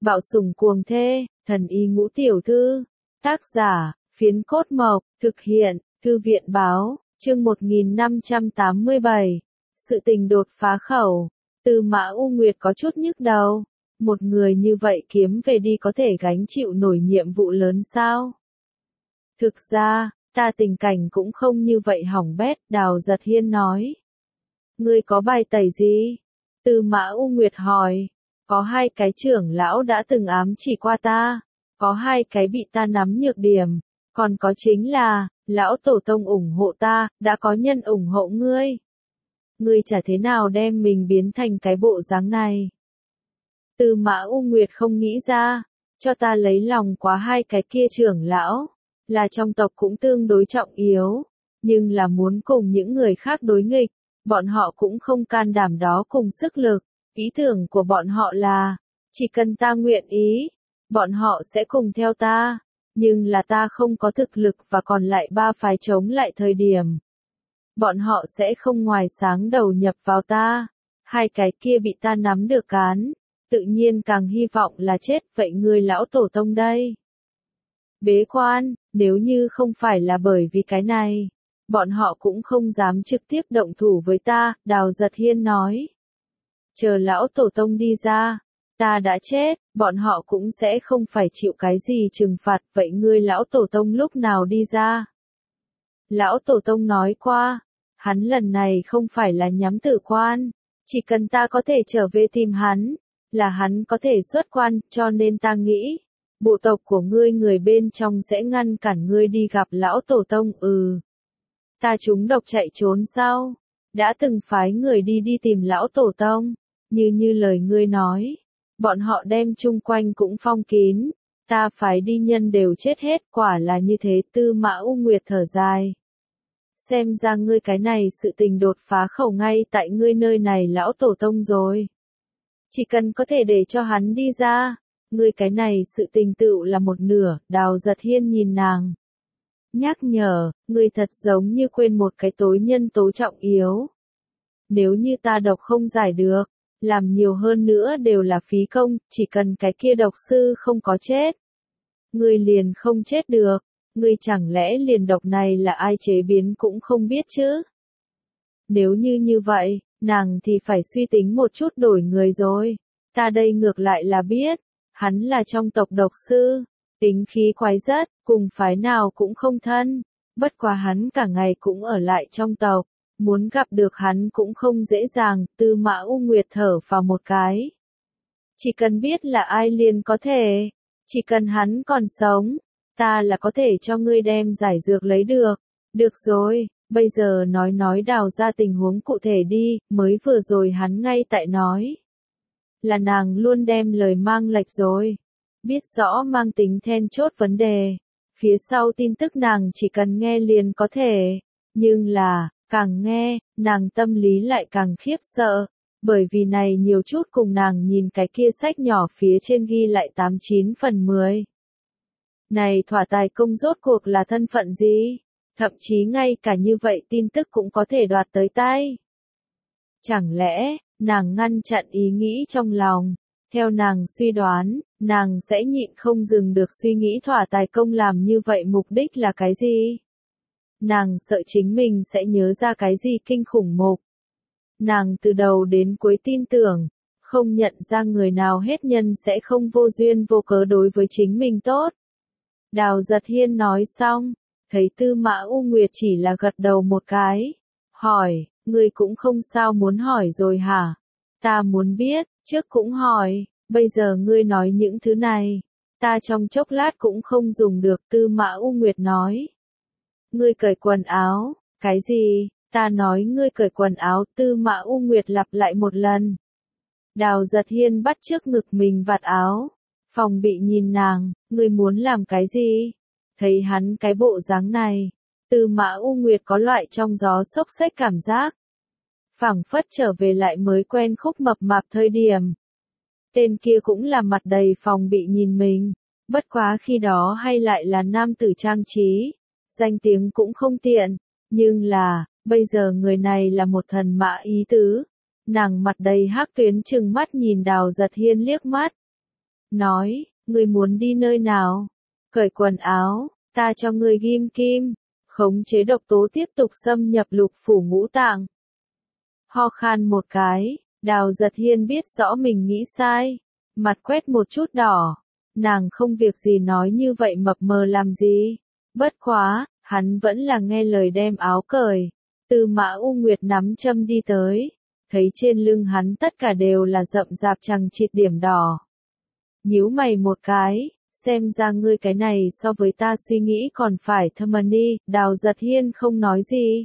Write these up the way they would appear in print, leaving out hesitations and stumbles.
Bạo sủng cuồng thê, thần y ngũ tiểu thư. Tác giả, Phiến Cốt Mộc, thực hiện, Thư viện báo, chương 1587. Sự tình đột phá khẩu. Tư Mã U Nguyệt có chút nhức đầu. Một người như vậy kiếm về đi có thể gánh chịu nổi nhiệm vụ lớn sao? Thực ra, ta tình cảnh cũng không như vậy hỏng bét, Đào Giật Hiên nói. Ngươi có bài tẩy gì? Tư Mã U Nguyệt hỏi. Có 2 cái trưởng lão đã từng ám chỉ qua ta, có 2 cái bị ta nắm nhược điểm, còn có chính là, lão tổ tông ủng hộ ta, đã có nhân ủng hộ ngươi. Ngươi chả thế nào đem mình biến thành cái bộ dáng này. Tư Mã U Nguyệt không nghĩ ra, cho ta lấy lòng quá 2 cái kia trưởng lão, là trong tộc cũng tương đối trọng yếu, nhưng là muốn cùng những người khác đối nghịch, bọn họ cũng không can đảm đó cùng sức lực. Ý tưởng của bọn họ là, chỉ cần ta nguyện ý, bọn họ sẽ cùng theo ta, nhưng là ta không có thực lực và còn lại 3 phái chống lại thời điểm. Bọn họ sẽ không ngoài sáng đầu nhập vào ta, 2 cái kia bị ta nắm được cán, tự nhiên càng hy vọng là chết, vậy ngươi lão tổ tông đây. Bế quan, nếu như không phải là bởi vì cái này, bọn họ cũng không dám trực tiếp động thủ với ta, Đào Giật Hiên nói. Chờ lão tổ tông đi ra, ta đã chết, bọn họ cũng sẽ không phải chịu cái gì trừng phạt, vậy ngươi lão tổ tông lúc nào đi ra? Lão tổ tông nói qua, hắn lần này không phải là nhắm tử quan, chỉ cần ta có thể trở về tìm hắn, là hắn có thể xuất quan, cho nên ta nghĩ, bộ tộc của ngươi người bên trong sẽ ngăn cản ngươi đi gặp lão tổ tông. Ta trúng độc chạy trốn sao? Đã từng phái người đi tìm lão tổ tông. Như lời ngươi nói, bọn họ đem chung quanh cũng phong kín, ta phái đi nhân đều chết hết, quả là như thế. Tư Mã U Nguyệt thở dài. Xem ra ngươi cái này sự tình đột phá khẩu ngay tại ngươi nơi này lão tổ tông rồi. Chỉ cần có thể để cho hắn đi ra, ngươi cái này sự tình tựu là một nửa. Đào Giật Hiên nhìn nàng. Nhắc nhở, ngươi thật giống như quên một cái tối nhân tố trọng yếu. Nếu như ta độc không giải được, làm nhiều hơn nữa đều là phí công, chỉ cần cái kia độc sư không có chết. Ngươi liền không chết được, ngươi chẳng lẽ liền độc này là ai chế biến cũng không biết chứ? Nếu như vậy, nàng thì phải suy tính một chút đổi người rồi. Ta đây ngược lại là biết, hắn là trong tộc độc sư, tính khí quái rất, cùng phái nào cũng không thân, bất quá hắn cả ngày cũng ở lại trong tộc. Muốn gặp được hắn cũng không dễ dàng. Tư Mã U Nguyệt thở vào một cái. Chỉ cần biết là ai liền có thể. Chỉ cần hắn còn sống, ta là có thể cho ngươi đem giải dược lấy được. Được rồi, bây giờ nói Đào ra tình huống cụ thể đi, mới vừa rồi hắn ngay tại nói. Là nàng luôn đem lời mang lệch rồi. Biết rõ mang tính then chốt vấn đề. Phía sau tin tức nàng chỉ cần nghe liền có thể. Nhưng là, càng nghe, nàng tâm lý lại càng khiếp sợ, bởi vì này nhiều chút cùng nàng nhìn cái kia sách nhỏ phía trên ghi lại 89 phần 10. Này thỏa tài công rốt cuộc là thân phận gì? Thậm chí ngay cả như vậy tin tức cũng có thể đoạt tới tay. Chẳng lẽ, nàng ngăn chặn ý nghĩ trong lòng, theo nàng suy đoán, nàng sẽ nhịn không dừng được suy nghĩ thỏa tài công làm như vậy mục đích là cái gì? Nàng sợ chính mình sẽ nhớ ra cái gì kinh khủng mục. Nàng từ đầu đến cuối tin tưởng, không nhận ra người nào hết nhân sẽ không vô duyên vô cớ đối với chính mình tốt. Đào Giật Hiên nói xong, thấy Tư Mã U Nguyệt chỉ là gật đầu một cái. Hỏi, ngươi cũng không sao muốn hỏi rồi hả? Ta muốn biết, trước cũng hỏi, bây giờ ngươi nói những thứ này, ta trong chốc lát cũng không dùng được. Tư Mã U Nguyệt nói. Ngươi cởi quần áo, cái gì? Ta nói ngươi cởi quần áo. Tư Mã U Nguyệt lặp lại một lần. Đào Giật Hiên bắt trước ngực mình vạt áo, phòng bị nhìn nàng, ngươi muốn làm cái gì? Thấy hắn cái bộ dáng này, Tư Mã U Nguyệt có loại trong gió xốc xếch cảm giác. Phảng phất trở về lại mới quen khúc mập mạp thời điểm. Tên kia cũng là mặt đầy phòng bị nhìn mình, bất quá khi đó hay lại là nam tử trang trí. Danh tiếng cũng không tiện, nhưng là, bây giờ người này là một thần mã ý tứ. Nàng mặt đầy hắc tuyến trừng mắt nhìn Đào Giật Hiên liếc mắt. nói, ngươi muốn đi nơi nào? Cởi quần áo, ta cho ngươi ghim kim. Khống chế độc tố tiếp tục xâm nhập lục phủ ngũ tạng. Ho khan một cái, Đào Giật Hiên biết rõ mình nghĩ sai. Mặt quét một chút đỏ. Nàng không việc gì nói như vậy mập mờ làm gì. Bất quá, hắn vẫn là nghe lời đem áo cởi. Tư Mã U Nguyệt nắm châm đi tới. Thấy trên lưng hắn tất cả đều là rậm rạp chằng chịt điểm đỏ. Nhíu mày một cái, xem ra ngươi cái này so với ta suy nghĩ còn phải thâm ân đi. Đào Giật Hiên không nói gì.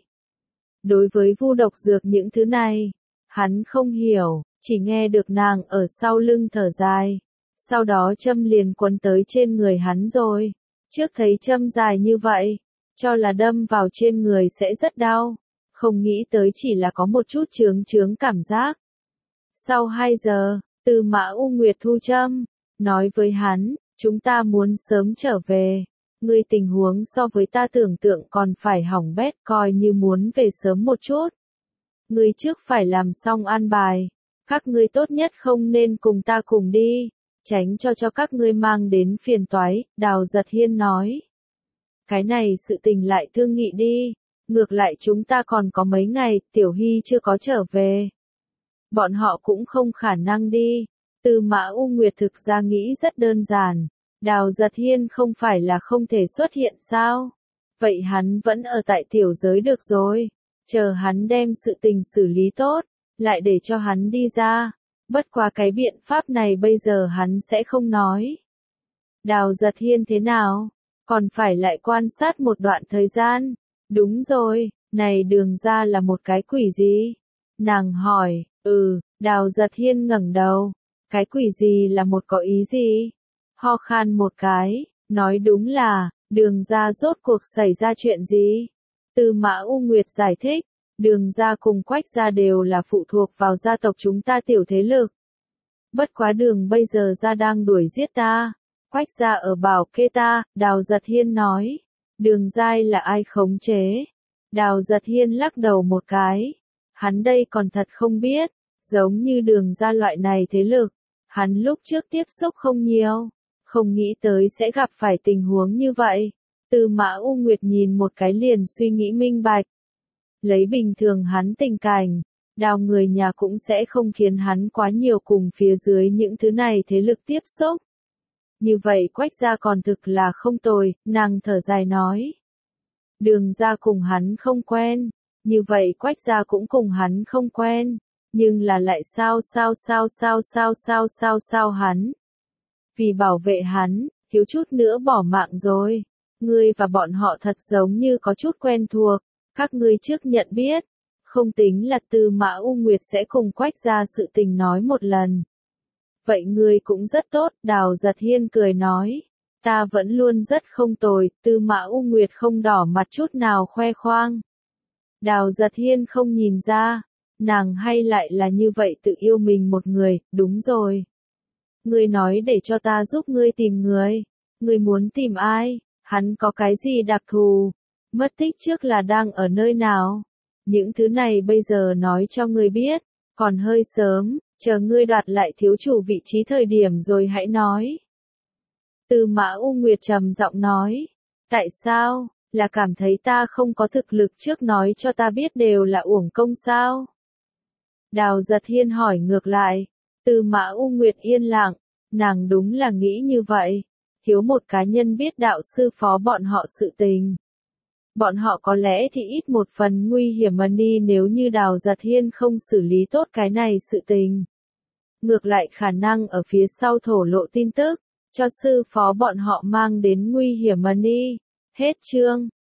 Đối với vu độc dược những thứ này, hắn không hiểu, chỉ nghe được nàng ở sau lưng thở dài. Sau đó châm liền quấn tới trên người hắn rồi. Trước thấy châm dài như vậy, cho là đâm vào trên người sẽ rất đau. Không nghĩ tới chỉ là có một chút chướng chướng cảm giác. Sau 2 giờ, Tư Mã U Nguyệt thu châm, nói với hắn, chúng ta muốn sớm trở về. Ngươi tình huống so với ta tưởng tượng còn phải hỏng bét, coi như muốn về sớm một chút. Ngươi trước phải làm xong an bài. Các ngươi tốt nhất không nên cùng ta cùng đi, tránh cho các ngươi mang đến phiền toái, Đào Giật Hiên nói. Cái này sự tình lại thương nghị đi. Ngược lại chúng ta còn có mấy ngày, Tiểu Hy chưa có trở về. Bọn họ cũng không khả năng đi. Tư Mã U Nguyệt thực ra nghĩ rất đơn giản. Đào Giật Hiên không phải là không thể xuất hiện sao? Vậy hắn vẫn ở tại tiểu giới được rồi. Chờ hắn đem sự tình xử lý tốt, lại để cho hắn đi ra. Bất quá cái biện pháp này bây giờ hắn sẽ không nói. Đào Giật Hiên thế nào? Còn phải lại quan sát một đoạn thời gian. Đúng rồi, này Đường ra là một cái quỷ gì? Nàng hỏi, Đào Giật Hiên ngẩng đầu. Cái quỷ gì là một có ý gì? Ho khan một cái, nói đúng là, Đường ra rốt cuộc xảy ra chuyện gì? Tư Mã U Nguyệt giải thích, Đường ra cùng Quách ra đều là phụ thuộc vào gia tộc chúng ta tiểu thế lực. Bất quá Đường bây giờ ra đang đuổi giết ta. Quách ra ở bảo kê ta, Đào Giật Hiên nói. Đường giai là ai khống chế? Đào Giật Hiên lắc đầu một cái. Hắn đây còn thật không biết, giống như Đường ra loại này thế lực. Hắn lúc trước tiếp xúc không nhiều, không nghĩ tới sẽ gặp phải tình huống như vậy. Tư Mã U Nguyệt nhìn một cái liền suy nghĩ minh bạch. Lấy bình thường hắn tình cảnh, Đào người nhà cũng sẽ không khiến hắn quá nhiều cùng phía dưới những thứ này thế lực tiếp xúc. Như vậy Quách gia còn thực là không tồi, nàng thở dài nói. Đường gia cùng hắn không quen, như vậy Quách gia cũng cùng hắn không quen, nhưng là lại sao hắn. Vì bảo vệ hắn, thiếu chút nữa bỏ mạng rồi. Ngươi và bọn họ thật giống như có chút quen thuộc, các ngươi trước nhận biết, không tính là Tư Mã U Nguyệt sẽ cùng Quách gia sự tình nói một lần. Vậy ngươi cũng rất tốt, Đào Giật Hiên cười nói. Ta vẫn luôn rất không tồi, Tư Mã U Nguyệt không đỏ mặt chút nào khoe khoang. Đào Giật Hiên không nhìn ra, nàng hay lại là như vậy tự yêu mình một người, đúng rồi. Ngươi nói để cho ta giúp ngươi tìm người. Ngươi muốn tìm ai? Hắn có cái gì đặc thù? Mất tích trước là đang ở nơi nào? Những thứ này bây giờ nói cho ngươi biết, còn hơi sớm, chờ ngươi đoạt lại thiếu chủ vị trí thời điểm rồi hãy nói. Tư Mã U Nguyệt trầm giọng nói. Tại sao? Là cảm thấy ta không có thực lực trước nói cho ta biết đều là uổng công sao? Đào Giật Hiên hỏi ngược lại. Tư Mã U Nguyệt yên lặng, nàng đúng là nghĩ như vậy. Thiếu một cá nhân biết đạo sư phó bọn họ sự tình. Bọn họ có lẽ thì ít một phần nguy hiểm mà đi nếu như Đào Giật Hiên không xử lý tốt cái này sự tình. Ngược lại khả năng ở phía sau thổ lộ tin tức, cho sư phó bọn họ mang đến nguy hiểm mà đi. Hết chương.